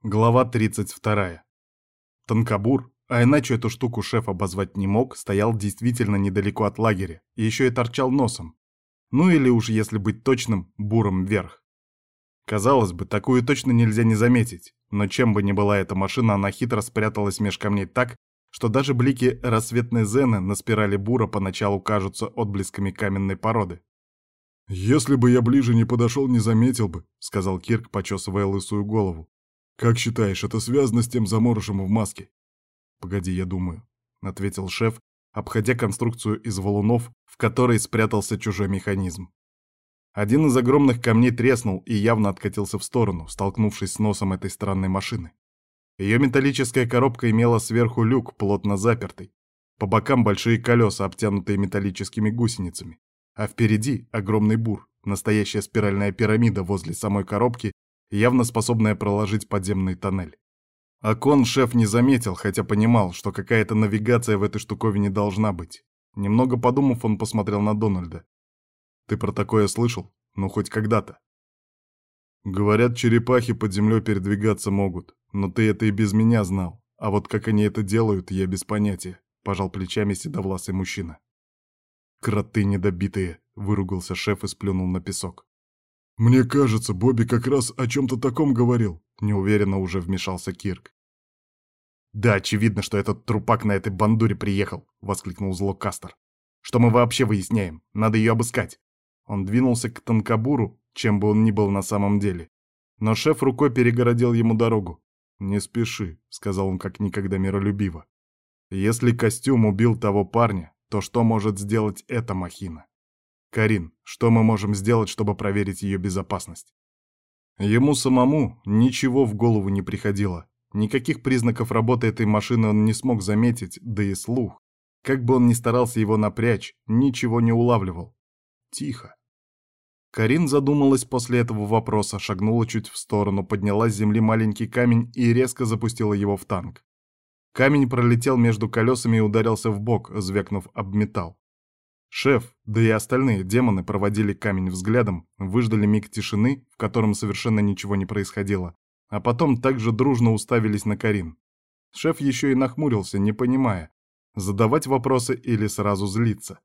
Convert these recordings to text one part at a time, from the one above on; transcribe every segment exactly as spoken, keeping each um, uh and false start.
Глава тридцать вторая. Танкобур, а иначе эту штуку шеф обозвать не мог, стоял действительно недалеко от лагеря и еще и торчал носом. Ну или уж, если быть точным, буром вверх. Казалось бы, такую точно нельзя не заметить, но чем бы ни была эта машина, она хитро спряталась меж камней так, что даже блики рассветной зены на спирали бура поначалу кажутся отблесками каменной породы. «Если бы я ближе не подошел, не заметил бы», — сказал Кирк, почесывая лысую голову. «Как считаешь, это связано с тем заморышем в маске?» «Погоди, я думаю», — ответил шеф, обходя конструкцию из валунов, в которой спрятался чужой механизм. Один из огромных камней треснул и явно откатился в сторону, столкнувшись с носом этой странной машины. Ее металлическая коробка имела сверху люк, плотно запертый. По бокам большие колеса, обтянутые металлическими гусеницами. А впереди огромный бур, настоящая спиральная пирамида возле самой коробки, явно способная проложить подземный тоннель. Окон шеф не заметил, хотя понимал, что какая-то навигация в этой штуковине должна быть. Немного подумав, он посмотрел на Дональда. «Ты про такое слышал? Ну, хоть когда-то». «Говорят, черепахи под землей передвигаться могут, но ты это и без меня знал. А вот как они это делают, я без понятия», — пожал плечами седовласый мужчина. «Кроты недобитые», — выругался шеф и сплюнул на песок. «Мне кажется, Бобби как раз о чем-то таком говорил», — неуверенно уже вмешался Кирк. «Да, очевидно, что этот трупак на этой бандуре приехал», — воскликнул зло Кастер. «Что мы вообще выясняем? Надо ее обыскать». Он двинулся к танкобуру, чем бы он ни был на самом деле. Но шеф рукой перегородил ему дорогу. «Не спеши», — сказал он как никогда миролюбиво. «Если костюм убил того парня, то что может сделать эта махина? Карин, что мы можем сделать, чтобы проверить ее безопасность?» Ему самому ничего в голову не приходило. Никаких признаков работы этой машины он не смог заметить, да и слух. Как бы он ни старался его напрячь, ничего не улавливал. Тихо. Карин задумалась после этого вопроса, шагнула чуть в сторону, подняла с земли маленький камень и резко запустила его в танк. Камень пролетел между колесами и ударился в бок, звякнув об металл. Шеф, да и остальные демоны проводили камень взглядом, выждали миг тишины, в котором совершенно ничего не происходило, а потом также дружно уставились на Карин. Шеф еще и нахмурился, не понимая, задавать вопросы или сразу злиться.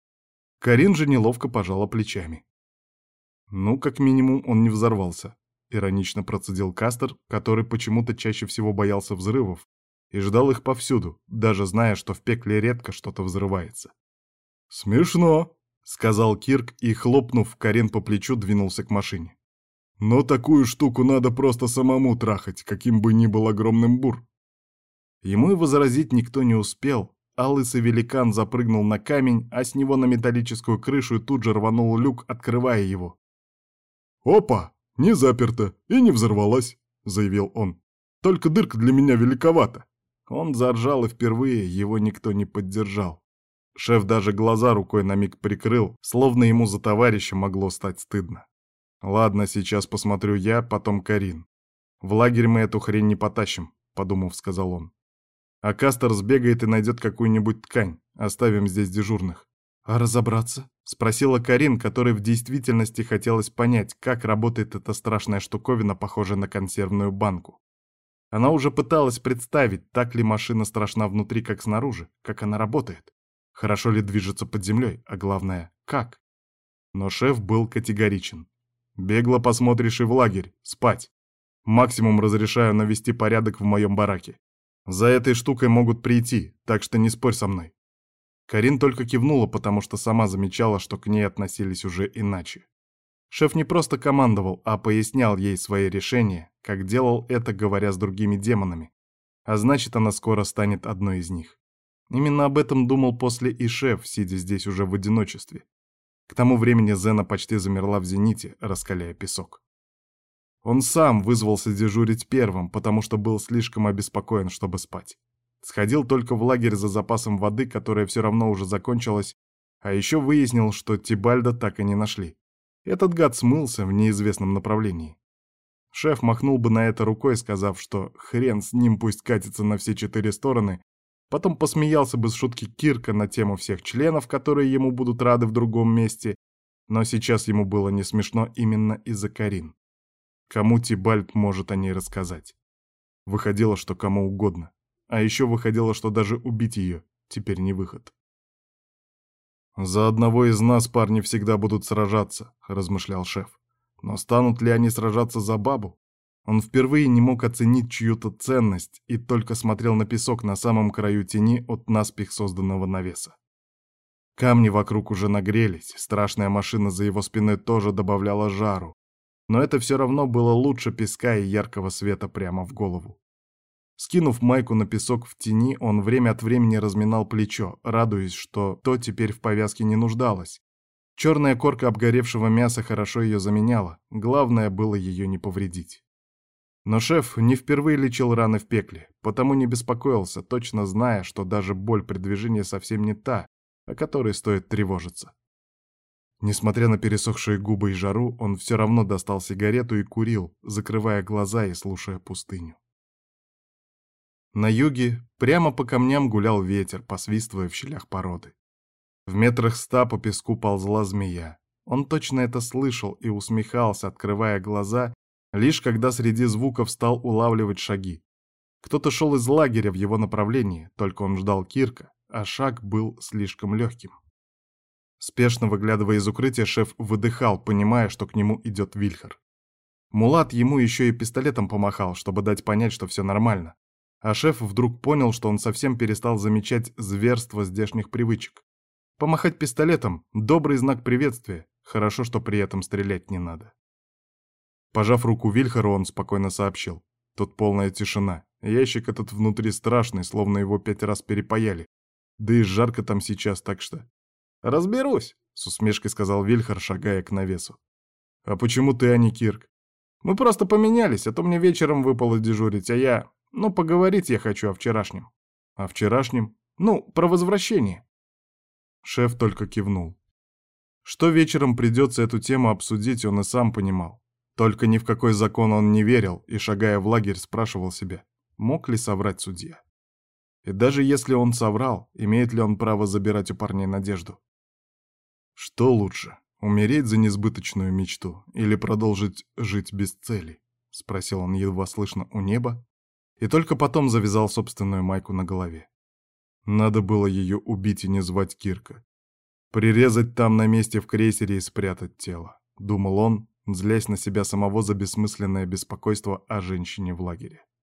Карин же неловко пожала плечами. «Ну, как минимум, он не взорвался», — иронично процедил Кастер, который почему-то чаще всего боялся взрывов и ждал их повсюду, даже зная, что в пекле редко что-то взрывается. «Смешно», — сказал Кирк и, хлопнув Карин по плечу, двинулся к машине. «Но такую штуку надо просто самому трахать, каким бы ни был огромным бур». Ему и возразить никто не успел, а лысый великан запрыгнул на камень, а с него на металлическую крышу и тут же рванул люк, открывая его. «Опа! Не заперто и не взорвалась», — заявил он. «Только дырка для меня великовата». Он заржал, и впервые его никто не поддержал. Шеф даже глаза рукой на миг прикрыл, словно ему за товарища могло стать стыдно. «Ладно, сейчас посмотрю я, потом Карин. В лагерь мы эту хрень не потащим», — подумав, сказал он. «А Кастер сбегает и найдет какую-нибудь ткань. Оставим здесь дежурных». «А разобраться?» — спросила Карин, которой в действительности хотелось понять, как работает эта страшная штуковина, похожая на консервную банку. Она уже пыталась представить, так ли машина страшна внутри, как снаружи, как она работает. Хорошо ли движется под землей, а главное, как? Но шеф был категоричен. «Бегло посмотришь и в лагерь, спать. Максимум разрешаю навести порядок в моем бараке. За этой штукой могут прийти, так что не спорь со мной». Карин только кивнула, потому что сама замечала, что к ней относились уже иначе. Шеф не просто командовал, а пояснял ей свои решения, как делал это, говоря с другими демонами. А значит, она скоро станет одной из них. Именно об этом думал после и шеф, сидя здесь уже в одиночестве. К тому времени Зена почти замерла в зените, раскаляя песок. Он сам вызвался дежурить первым, потому что был слишком обеспокоен, чтобы спать. Сходил только в лагерь за запасом воды, которая все равно уже закончилась, а еще выяснил, что Тибальда так и не нашли. Этот гад смылся в неизвестном направлении. Шеф махнул бы на это рукой, сказав, что хрен с ним, пусть катится на все четыре стороны, потом посмеялся бы с шутки Кирка на тему всех членов, которые ему будут рады в другом месте, но сейчас ему было не смешно именно из-за Карин. Кому Тибальд может о ней рассказать? Выходило, что кому угодно. А еще выходило, что даже убить ее теперь не выход. «За одного из нас парни всегда будут сражаться», — размышлял шеф. «Но станут ли они сражаться за бабу?» Он впервые не мог оценить чью-то ценность и только смотрел на песок на самом краю тени от наспех созданного навеса. Камни вокруг уже нагрелись, страшная машина за его спиной тоже добавляла жару. Но это все равно было лучше песка и яркого света прямо в голову. Скинув майку на песок в тени, он время от времени разминал плечо, радуясь, что то теперь в повязке не нуждалось. Черная корка обгоревшего мяса хорошо ее заменяла, главное было ее не повредить. Но шеф не впервые лечил раны в пекле, потому не беспокоился, точно зная, что даже боль при движении совсем не та, о которой стоит тревожиться. Несмотря на пересохшие губы и жару, он все равно достал сигарету и курил, закрывая глаза и слушая пустыню. На юге прямо по камням гулял ветер, посвистывая в щелях породы. В метрах ста по песку ползла змея. Он точно это слышал и усмехался, открывая глаза, лишь когда среди звуков стал улавливать шаги. Кто-то шел из лагеря в его направлении, только он ждал Кирка, а шаг был слишком легким. Спешно выглядывая из укрытия, шеф выдыхал, понимая, что к нему идет Вильхар. Мулат ему еще и пистолетом помахал, чтобы дать понять, что все нормально. А шеф вдруг понял, что он совсем перестал замечать зверство здешних привычек. Помахать пистолетом — добрый знак приветствия, хорошо, что при этом стрелять не надо. Пожав руку Вильхару, он спокойно сообщил. Тут полная тишина. Ящик этот внутри страшный, словно его пять раз перепаяли. Да и жарко там сейчас, так что... «Разберусь», — с усмешкой сказал Вильхар, шагая к навесу. «А почему ты, а не Кирк?» «Мы просто поменялись, а то мне вечером выпало дежурить, а я... Ну, поговорить я хочу о вчерашнем». «О вчерашнем?» «Ну, про возвращение». Шеф только кивнул. Что вечером придется эту тему обсудить, он и сам понимал. Только ни в какой закон он не верил и, шагая в лагерь, спрашивал себя, мог ли соврать судья. И даже если он соврал, имеет ли он право забирать у парней надежду? Что лучше, умереть за несбыточную мечту или продолжить жить без цели? Спросил он едва слышно у неба, и только потом завязал собственную майку на голове. Надо было ее убить и не звать Кирка. Прирезать там на месте в крейсере и спрятать тело, думал он, злясь на себя самого за бессмысленное беспокойство о женщине в лагере.